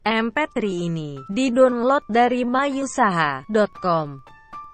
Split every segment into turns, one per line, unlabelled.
MP3 ini di-download dari mayusaha.com.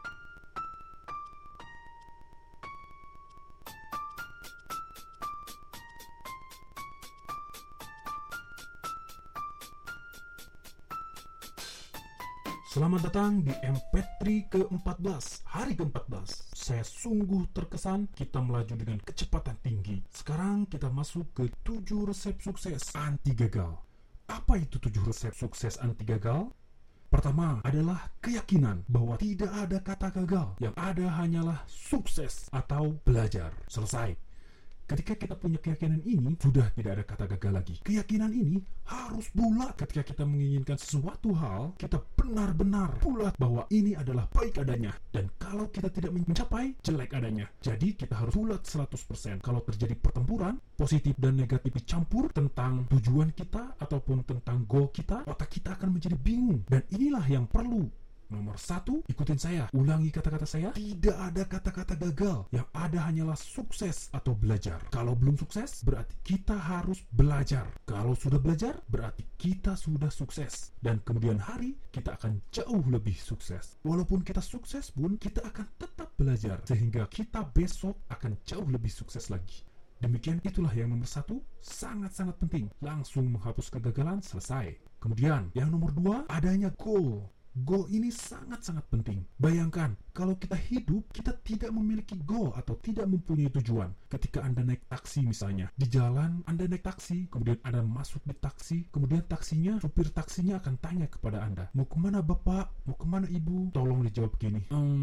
Selamat datang di MP3 ke-14, hari ke-14. Saya sungguh terkesan kita melaju dengan kecepatan tinggi. Sekarang kita masuk ke 7 resep sukses anti gagal. Apa itu 7 resep sukses anti gagal? Pertama adalah keyakinan bahwa tidak ada kata gagal. Yang ada hanyalah sukses atau belajar. Selesai. Ketika kita punya keyakinan ini, sudah tidak ada kata gagal lagi. Keyakinan ini harus bulat. Ketika kita menginginkan sesuatu hal, kita benar-benar bulat bahwa ini adalah baik adanya. Dan kalau kita tidak mencapai, jelek adanya. Jadi kita harus bulat 100%. Kalau terjadi pertempuran, positif dan negatif dicampur tentang tujuan kita ataupun tentang goal kita, otak kita akan menjadi bingung. Dan inilah yang perlu. Nomor 1, ikutin saya. Ulangi kata-kata saya. Tidak ada kata-kata gagal. Yang ada hanyalah sukses atau belajar. Kalau belum sukses, berarti kita harus belajar. Kalau sudah belajar, berarti kita sudah sukses. Dan kemudian hari, kita akan jauh lebih sukses. Walaupun kita sukses pun, kita akan tetap belajar. Sehingga kita besok akan jauh lebih sukses lagi. Demikian itulah yang nomor 1, sangat-sangat penting. Langsung menghapus kegagalan, selesai. Kemudian, yang nomor 2, adanya goal. Goal ini sangat-sangat penting. Bayangkan, kalau kita hidup, kita tidak memiliki goal atau tidak mempunyai tujuan. Ketika Anda naik taksi misalnya, di jalan Anda naik taksi, kemudian Anda masuk di taksi, kemudian supir taksinya akan tanya kepada Anda, mau kemana Bapak? Mau kemana Ibu? Tolong dijawab begini.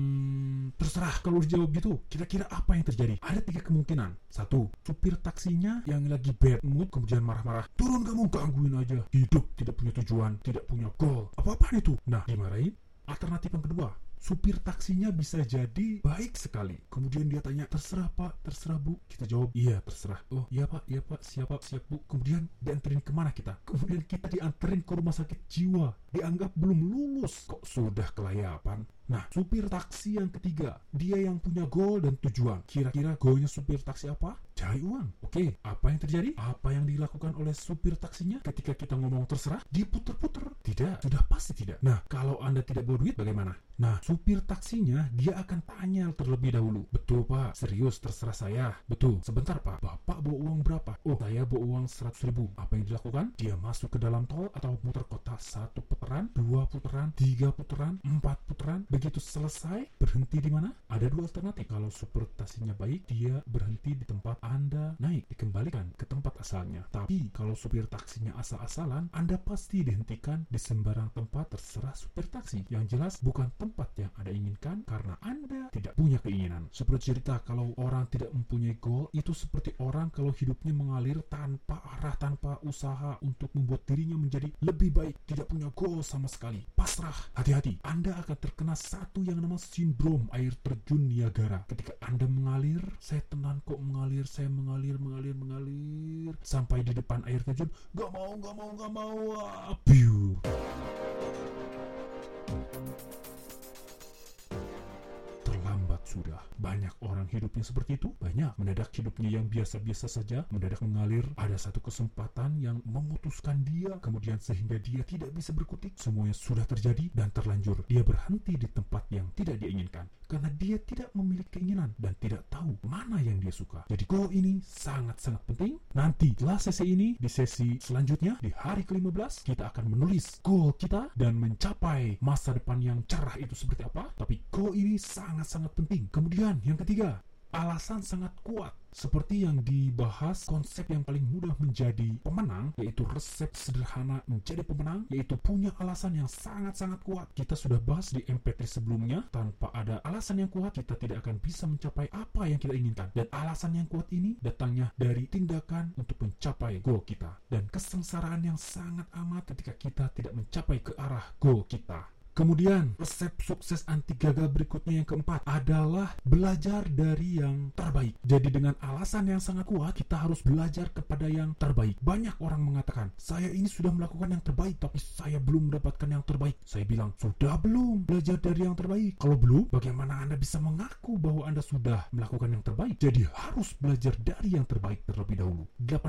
Terserah. Kalau dijawab gitu, kira-kira apa yang terjadi? Ada 3 kemungkinan. 1, supir taksinya yang lagi bad mood, kemudian marah-marah. Turun kamu, gangguin aja. Hidup tidak punya tujuan, tidak punya goal. Apa-apaan itu? Nah, dimarahin. Alternatif yang kedua, supir taksinya bisa jadi baik sekali. Kemudian dia tanya, terserah Pak, terserah Bu. Kita jawab, iya terserah. Oh iya Pak, siap Bu. Kemudian dianterin kemana kita? Kemudian kita dianterin ke rumah sakit jiwa. Dianggap belum lulus, kok sudah kelayapan. Nah, supir taksi yang ketiga, dia yang punya goal dan tujuan. Kira-kira goalnya supir taksi apa? Cari uang. Oke, apa yang terjadi? Apa yang dilakukan oleh supir taksinya ketika kita ngomong terserah? Diputer-puter. Tidak, sudah pasti tidak. Nah, kalau Anda tidak bawa duit, bagaimana? Nah, supir taksinya, dia akan tanya terlebih dahulu. Betul Pak, serius terserah saya. Betul, sebentar Pak, Bapak bawa uang berapa? Oh, saya bawa uang 100.000. Apa yang dilakukan? Dia masuk ke dalam tol atau muter kota 1 putaran, 2 putaran, 3 putaran, 4 putaran. Begitu selesai, berhenti di mana? Ada 2 alternatif. Kalau supir taksinya baik, dia berhenti di tempat Anda naik, dikembalikan ke tempat asalnya. Tapi kalau supir taksinya asal-asalan, Anda pasti dihentikan di sembarang tempat terserah supir taksi. Yang jelas bukan tempat yang Anda inginkan karena Anda tidak punya keinginan. Seperti cerita kalau orang tidak mempunyai goal, itu seperti orang kalau hidupnya mengalir tanpa arah, tanpa usaha untuk membuat dirinya menjadi lebih baik, tidak punya goal sama sekali. Pasrah. Hati-hati, Anda akan terkena satu yang namanya sindrom air terjun Niagara. Ketika Anda mengalir, saya tenang kok mengalir, saya mengalir sampai di depan air terjun, gak mau, abiu. Terlambat sudah. Banyak orang hidupnya seperti itu. Banyak. Mendadak hidupnya yang biasa-biasa saja, mendadak mengalir. Ada satu kesempatan yang memutuskan dia, kemudian sehingga dia tidak bisa berkutik. Semuanya sudah terjadi dan terlanjur. Dia berhenti di tempat yang tidak dia inginkan karena dia tidak memiliki keinginan dan tidak tahu mana yang dia suka. Jadi goal ini sangat-sangat penting. Nanti setelah sesi ini, di sesi selanjutnya, di hari ke-15, kita akan menulis goal kita dan mencapai masa depan yang cerah itu seperti apa. Tapi goal ini sangat-sangat penting. Kemudian yang ketiga, alasan sangat kuat. Seperti yang dibahas, konsep yang paling mudah menjadi pemenang, yaitu resep sederhana menjadi pemenang, yaitu punya alasan yang sangat-sangat kuat. Kita sudah bahas di MP3 sebelumnya, tanpa ada alasan yang kuat, kita tidak akan bisa mencapai apa yang kita inginkan. Dan alasan yang kuat ini datangnya dari tindakan untuk mencapai goal kita. Dan kesengsaraan yang sangat amat ketika kita tidak mencapai ke arah goal kita. Kemudian, resep sukses anti gagal berikutnya yang keempat adalah belajar dari yang terbaik. Jadi dengan alasan yang sangat kuat, kita harus belajar kepada yang terbaik. Banyak orang mengatakan, saya ini sudah melakukan yang terbaik, tapi saya belum mendapatkan yang terbaik. Saya bilang, sudah belum belajar dari yang terbaik? Kalau belum, bagaimana Anda bisa mengaku bahwa Anda sudah melakukan yang terbaik? Jadi harus belajar dari yang terbaik terlebih dahulu.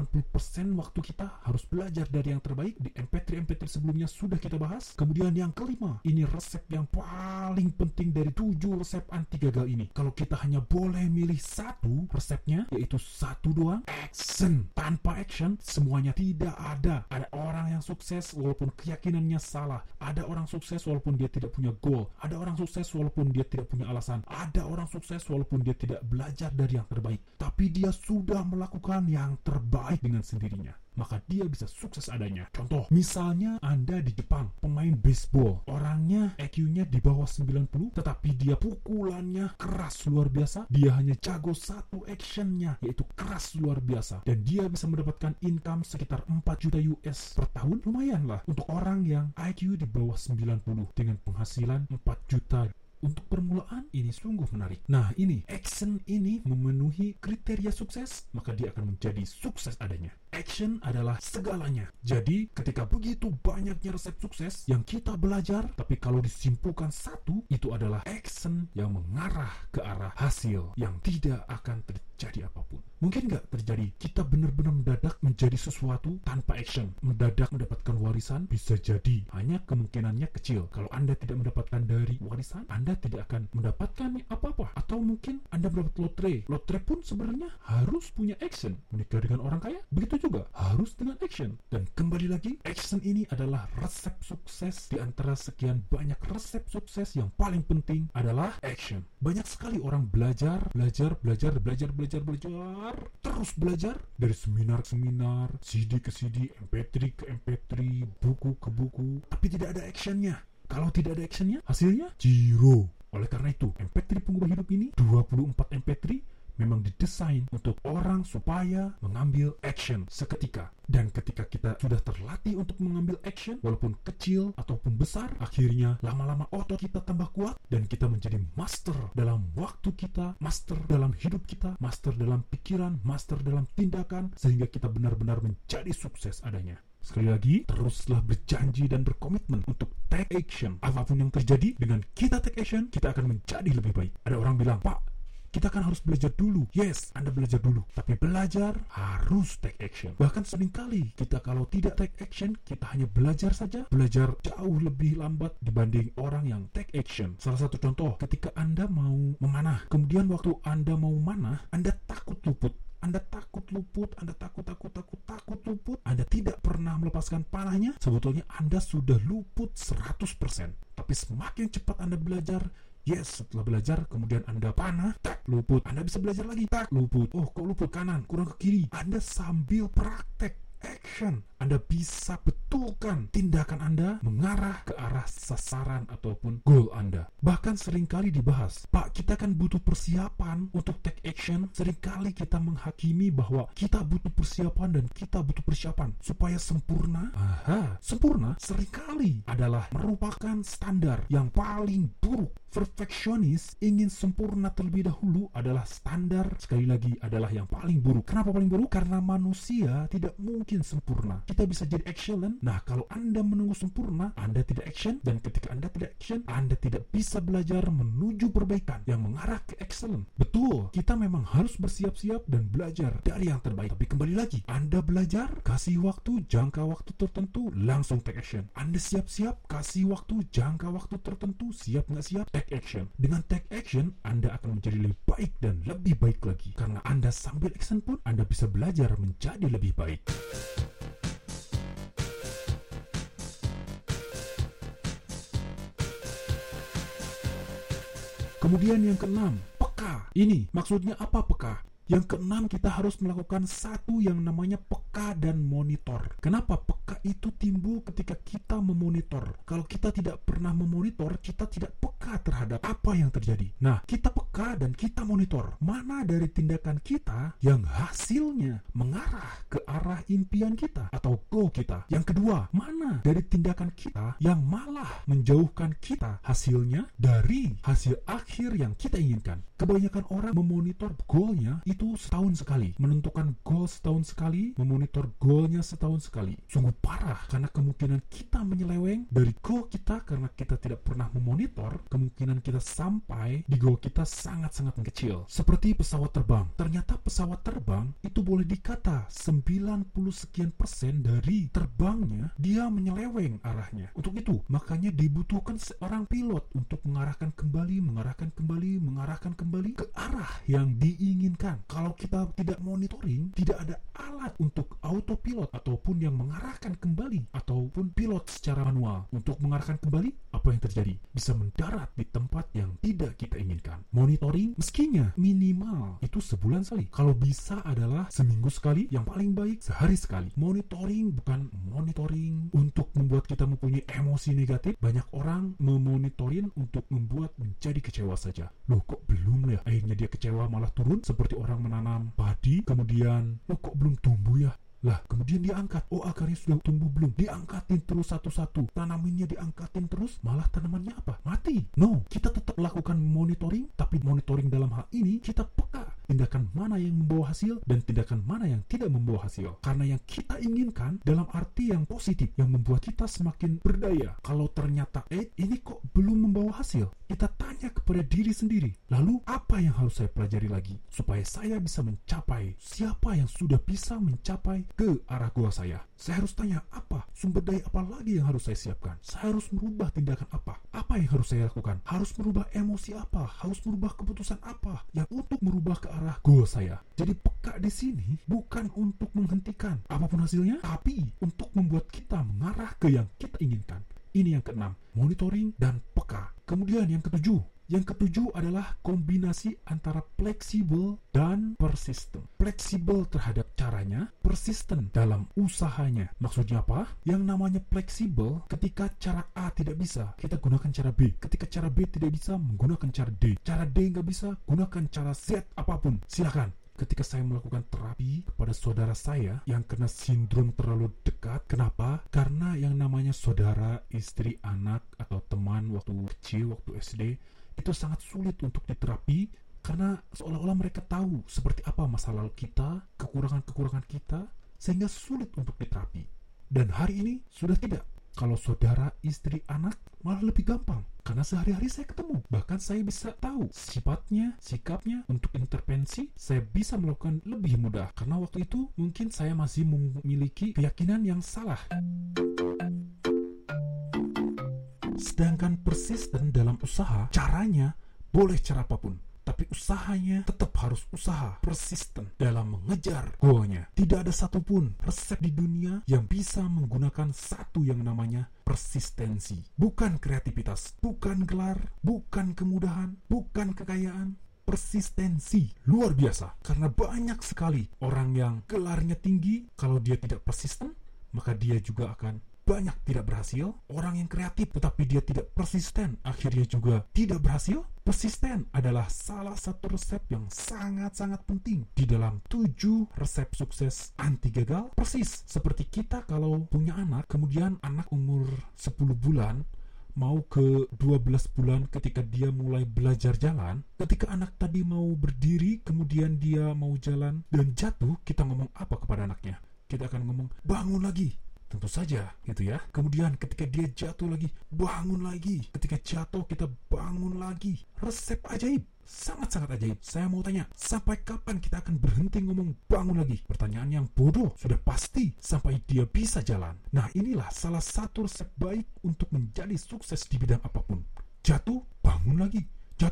80% waktu kita harus belajar dari yang terbaik. Di MP3 sebelumnya sudah kita bahas. Kemudian yang kelima, ini resep yang paling penting dari 7 resep anti gagal ini. Kalau kita hanya boleh milih satu resepnya, yaitu satu doang, action. Tanpa action, semuanya tidak ada. Ada orang yang sukses walaupun keyakinannya salah. Ada orang sukses walaupun dia tidak punya goal. Ada orang sukses walaupun dia tidak punya alasan. Ada orang sukses walaupun dia tidak belajar dari yang terbaik. Tapi dia sudah melakukan yang terbaik dengan sendirinya. Maka dia bisa sukses adanya. Contoh, misalnya Anda di Jepang, pemain baseball. Orangnya IQ-nya di bawah 90, tetapi dia pukulannya keras luar biasa. Dia hanya jago satu actionnya, yaitu keras luar biasa. Dan dia bisa mendapatkan income sekitar 4 juta US per tahun. Lumayan lah untuk orang yang IQ di bawah 90 dengan penghasilan 4 juta. Untuk permulaan, ini sungguh menarik. Nah, ini, action ini memenuhi kriteria sukses, maka dia akan menjadi sukses adanya. Action adalah segalanya. Jadi, ketika begitu banyaknya resep sukses yang kita belajar, tapi kalau disimpulkan satu, itu adalah action yang mengarah ke arah hasil yang tidak akan terjadi apapun. Mungkin nggak terjadi kita benar-benar mendadak menjadi sesuatu tanpa action. Mendadak mendapatkan warisan bisa jadi, hanya kemungkinannya kecil. Kalau Anda tidak mendapatkan dari warisan, Anda tidak akan mendapatkan apa-apa. Atau mungkin Anda mendapat lotre. Lotre pun sebenarnya harus punya action. Menikah dengan orang kaya, begitu juga harus dengan action. Dan kembali lagi, action ini adalah resep sukses. Di antara sekian banyak resep sukses, yang paling penting adalah action. Banyak sekali orang belajar, terus belajar dari seminar ke seminar, CD ke CD, MP3 ke MP3, buku ke buku, tapi tidak ada actionnya. Kalau tidak ada actionnya, hasilnya zero. Oleh karena itu, MP3 pengubah hidup ini, 24 MP3 memang didesain untuk orang supaya mengambil action seketika. Dan ketika kita sudah terlatih untuk mengambil action, walaupun kecil ataupun besar, akhirnya lama-lama otot kita tambah kuat dan kita menjadi master dalam waktu kita, master dalam hidup kita, master dalam pikiran, master dalam tindakan, sehingga kita benar-benar menjadi sukses adanya. Sekali lagi, teruslah berjanji dan berkomitmen untuk take action. Apapun yang terjadi, dengan kita take action, kita akan menjadi lebih baik. Ada orang bilang, Pak, kita kan harus belajar dulu. Yes, Anda belajar dulu. Tapi belajar harus take action. Bahkan seringkali kita kalau tidak take action, kita hanya belajar saja. Belajar jauh lebih lambat dibanding orang yang take action. Salah satu contoh, ketika Anda mau memanah, kemudian waktu Anda mau manah, Anda takut luput. Anda takut luput, Anda takut luput, Anda tidak pernah melepaskan panahnya, sebetulnya Anda sudah luput 100%. Tapi semakin cepat Anda belajar, yes, setelah belajar, kemudian Anda panah, tak, luput. Anda bisa belajar lagi, tak, luput. Oh, kok luput kanan, kurang ke kiri. Anda sambil praktek, action. Anda bisa betulkan tindakan Anda mengarah ke arah sasaran ataupun goal Anda. Bahkan seringkali dibahas, Pak, kita kan butuh persiapan untuk take action. Seringkali kita menghakimi bahwa kita butuh persiapan dan kita butuh persiapan supaya sempurna. Sempurna seringkali adalah merupakan standar yang paling buruk. Perfeksionis ingin sempurna terlebih dahulu adalah standar, sekali lagi, adalah yang paling buruk. Kenapa paling buruk? Karena manusia tidak mungkin sempurna. Kita bisa jadi excellent. Nah, kalau Anda menunggu sempurna, Anda tidak action, dan ketika Anda tidak action, Anda tidak bisa belajar menuju perbaikan yang mengarah ke excellent. Betul, kita memang harus bersiap-siap dan belajar dari yang terbaik. Tapi kembali lagi, Anda belajar, kasih waktu, jangka waktu tertentu, langsung take action. Anda siap-siap, kasih waktu, jangka waktu tertentu, siap nggak siap, take action. Dengan take action, Anda akan menjadi lebih baik dan lebih baik lagi. Karena Anda sambil action pun, Anda bisa belajar menjadi lebih baik. Kemudian yang keenam, peka. Ini maksudnya apa peka? Yang keenam, kita harus melakukan satu yang namanya peka dan monitor. Kenapa peka peka itu timbul ketika kita memonitor. Kalau kita tidak pernah memonitor, kita tidak peka terhadap apa yang terjadi. Nah, kita peka dan kita monitor mana dari tindakan kita yang hasilnya mengarah ke arah impian kita atau goal kita. Yang kedua, mana dari tindakan kita yang malah menjauhkan kita hasilnya dari hasil akhir yang kita inginkan. Kebanyakan orang memonitor goalnya itu setahun sekali, menentukan goal setahun sekali, memonitor goalnya setahun sekali. Sungguh parah, karena kemungkinan kita menyeleweng dari goal kita karena kita tidak pernah memonitor, kemungkinan kita sampai di goal kita sangat-sangat kecil. Seperti pesawat terbang. Ternyata pesawat terbang itu boleh dikata 90% dari terbangnya dia menyeleweng arahnya. Untuk itu, makanya dibutuhkan seorang pilot untuk mengarahkan kembali ke arah yang diinginkan. Kalau kita tidak monitoring, tidak ada alat untuk autopilot ataupun yang mengarahkan kembali ataupun pilot secara manual untuk mengarahkan kembali, apa yang terjadi? Bisa mendarat di tempat yang tidak kita inginkan. Monitoring meskinya minimal itu sebulan sekali. Kalau bisa adalah seminggu sekali, yang paling baik sehari sekali. Monitoring bukan monitoring untuk membuat kita mempunyai emosi negatif. Banyak orang memonitoring untuk membuat menjadi kecewa saja. Loh, kok belum ya? Akhirnya dia kecewa malah turun seperti orang menanam padi, kemudian loh kok belum tumbuh ya? Lah, kemudian diangkat. Oh, akarnya sudah tumbuh belum? Diangkatin terus satu-satu. Tanamannya diangkatin terus, malah tanamannya apa? Mati. No, kita tetap lakukan monitoring, tapi monitoring dalam hal ini kita peka tindakan mana yang membawa hasil dan tindakan mana yang tidak membawa hasil. Karena yang kita inginkan dalam arti yang positif, yang membuat kita semakin berdaya. Kalau ternyata ini kok belum membawa hasil, kita tanya kepada diri sendiri. Lalu apa yang harus saya pelajari lagi supaya saya bisa mencapai? Siapa yang sudah bisa mencapai ke arah goal saya? Saya harus tanya, apa sumber daya apa lagi yang harus saya siapkan? Saya harus merubah tindakan apa? Apa yang harus saya lakukan? Harus merubah emosi apa? Harus merubah keputusan apa yang untuk merubah ke arah goal saya? Jadi peka di sini bukan untuk menghentikan apapun hasilnya, tapi untuk membuat kita mengarah ke yang kita inginkan. Ini yang keenam, monitoring dan peka. Kemudian yang ketujuh adalah kombinasi antara fleksibel dan persisten. Fleksibel terhadap caranya, persisten dalam usahanya. Maksudnya apa? Yang namanya fleksibel, ketika cara A tidak bisa, kita gunakan cara B. Ketika cara B tidak bisa, menggunakan cara D. Cara D nggak bisa, gunakan cara Z apapun. Silakan. Ketika saya melakukan terapi kepada saudara saya yang kena sindrom terlalu dekat, kenapa? Karena yang namanya saudara, istri, anak, atau teman waktu kecil, waktu SD, itu sangat sulit untuk diterapi karena seolah-olah mereka tahu seperti apa masa lalu kita, kekurangan-kekurangan kita, sehingga sulit untuk diterapi. Dan hari ini sudah tidak. Kalau saudara, istri, anak, malah lebih gampang. Karena sehari-hari saya ketemu. Bahkan saya bisa tahu sifatnya, sikapnya untuk intervensi. Saya bisa melakukan lebih mudah. Karena waktu itu mungkin saya masih memiliki keyakinan yang salah. Sedangkan persisten dalam usaha, caranya boleh cara apapun. Tapi usahanya tetap harus usaha, persisten dalam mengejar goalnya. Tidak ada satupun resep di dunia yang bisa menggunakan satu yang namanya persistensi. Bukan kreativitas, bukan gelar, bukan kemudahan, bukan kekayaan. Persistensi luar biasa. Karena banyak sekali orang yang gelarnya tinggi, kalau dia tidak persisten, maka dia juga akan banyak tidak berhasil. Orang yang kreatif tetapi dia tidak persisten, akhirnya juga tidak berhasil. Persisten adalah salah satu resep yang sangat-sangat penting di dalam 7 resep sukses anti gagal. Persis seperti kita kalau punya anak, kemudian anak umur 10 bulan mau ke 12 bulan ketika dia mulai belajar jalan. Ketika anak tadi mau berdiri, kemudian dia mau jalan dan jatuh, kita ngomong apa kepada anaknya? Kita akan ngomong, bangun lagi. Tentu saja, gitu ya. Kemudian ketika dia jatuh lagi, bangun lagi. Ketika jatuh, kita bangun lagi. Resep ajaib. Sangat-sangat ajaib. Saya mau tanya, sampai kapan kita akan berhenti ngomong bangun lagi? Pertanyaan yang bodoh. Sudah pasti sampai dia bisa jalan. Nah, inilah salah satu resep baik untuk menjadi sukses di bidang apapun. Jatuh, bangun lagi. Jatuh,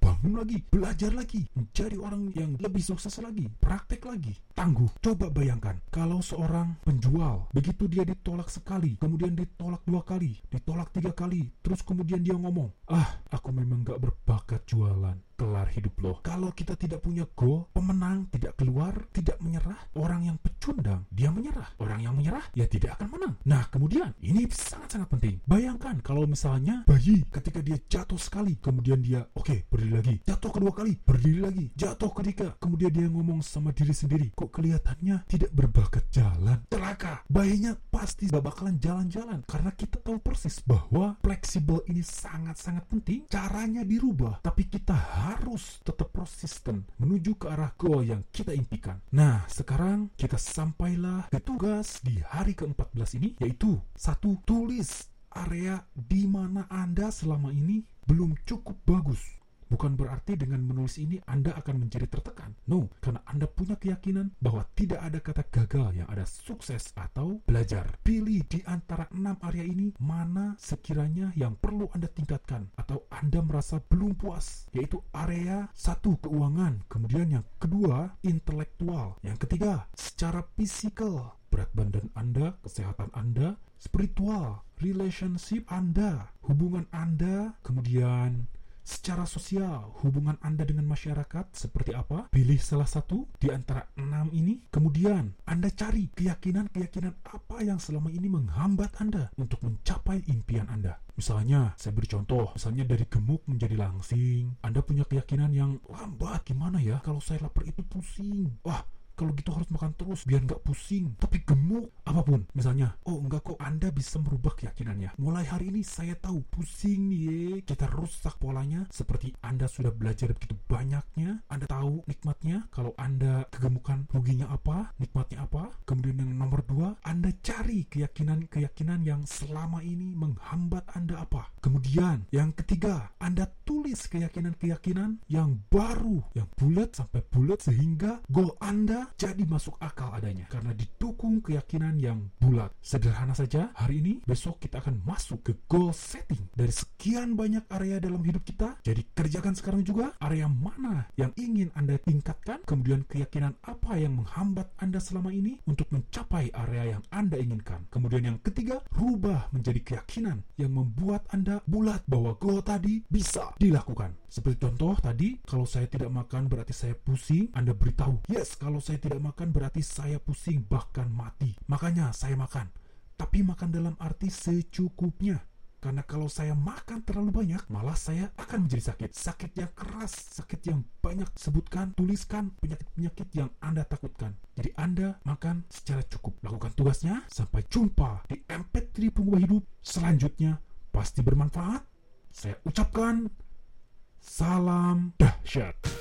bangun lagi, belajar lagi, menjadi orang yang lebih sukses lagi, praktek lagi, tangguh. Coba bayangkan, kalau seorang penjual, begitu dia ditolak sekali, kemudian ditolak 2 kali, ditolak 3 kali, terus kemudian dia ngomong, aku memang gak berbakat jualan. Kelar hidup lo. Kalau kita tidak punya goal, pemenang tidak keluar, tidak menyerah. Orang yang pecundang, dia menyerah. Orang yang menyerah, ya tidak akan menang. Nah, kemudian, ini sangat-sangat penting. Bayangkan kalau misalnya bayi ketika dia jatuh sekali, kemudian dia, berdiri lagi. Jatuh kedua kali, berdiri lagi. Jatuh ketiga, kemudian dia ngomong sama diri sendiri, kok kelihatannya tidak berbakat jalan. Celaka. Bayinya pasti gak bakalan jalan-jalan. Karena kita tahu persis bahwa fleksibel ini sangat-sangat penting. Caranya dirubah, tapi kita harus tetap konsisten menuju ke arah goal yang kita impikan. Nah, sekarang kita sampailah ke tugas di hari ke-14 ini, yaitu 1. Tulis area di mana Anda selama ini belum cukup bagus. Bukan berarti dengan menulis ini Anda akan menjadi tertekan. No, karena Anda punya keyakinan bahwa tidak ada kata gagal, yang ada sukses atau belajar. Pilih di antara 6 area ini mana sekiranya yang perlu Anda tingkatkan atau Anda merasa belum puas, yaitu area 1 keuangan, kemudian yang kedua intelektual, yang ketiga secara fisikal, berat badan Anda, kesehatan Anda, spiritual, relationship Anda, hubungan Anda, kemudian secara sosial, hubungan Anda dengan masyarakat seperti apa? Pilih salah satu di antara 6 ini. Kemudian Anda cari keyakinan-keyakinan apa yang selama ini menghambat Anda untuk mencapai impian Anda. Misalnya, saya beri contoh, misalnya dari gemuk menjadi langsing. Anda punya keyakinan yang lambat. Gimana ya? Kalau saya lapar itu pusing. Kalau gitu harus makan terus biar nggak pusing. Tapi gemuk, apapun. Misalnya, enggak kok, Anda bisa merubah keyakinannya. Mulai hari ini saya tahu pusing nih, kita rusak polanya. Seperti Anda sudah belajar begitu banyaknya, Anda tahu nikmatnya. Kalau Anda kegemukan, ruginya apa, nikmatnya apa. Kemudian yang nomor 2, Anda cari keyakinan-keyakinan yang selama ini menghambat Anda apa. Kemudian yang ketiga, Anda tulis keyakinan-keyakinan yang baru, yang bulat sampai bulat, sehingga goal Anda jadi masuk akal adanya karena didukung keyakinan yang bulat. Sederhana saja, hari ini, besok kita akan masuk ke goal setting dari sekian banyak area dalam hidup kita. Jadi kerjakan sekarang juga area mana yang ingin Anda tingkatkan, kemudian keyakinan apa yang menghambat Anda selama ini untuk mencapai area yang Anda inginkan. Kemudian yang ketiga, rubah menjadi keyakinan yang membuat Anda bulat bahwa goal tadi bisa dilakukan. Seperti contoh tadi, kalau saya tidak makan berarti saya pusing. Anda beritahu, yes, kalau saya tidak makan berarti saya pusing, bahkan mati. Makanya saya makan, tapi makan dalam arti secukupnya. Karena kalau saya makan terlalu banyak, malah saya akan menjadi sakit. Sakit yang keras, sakit yang banyak. Sebutkan, tuliskan penyakit-penyakit yang Anda takutkan. Jadi Anda makan secara cukup. Lakukan tugasnya. Sampai jumpa di MP3 Pengubah Hidup selanjutnya. Pasti bermanfaat. Saya ucapkan salam dahsyat.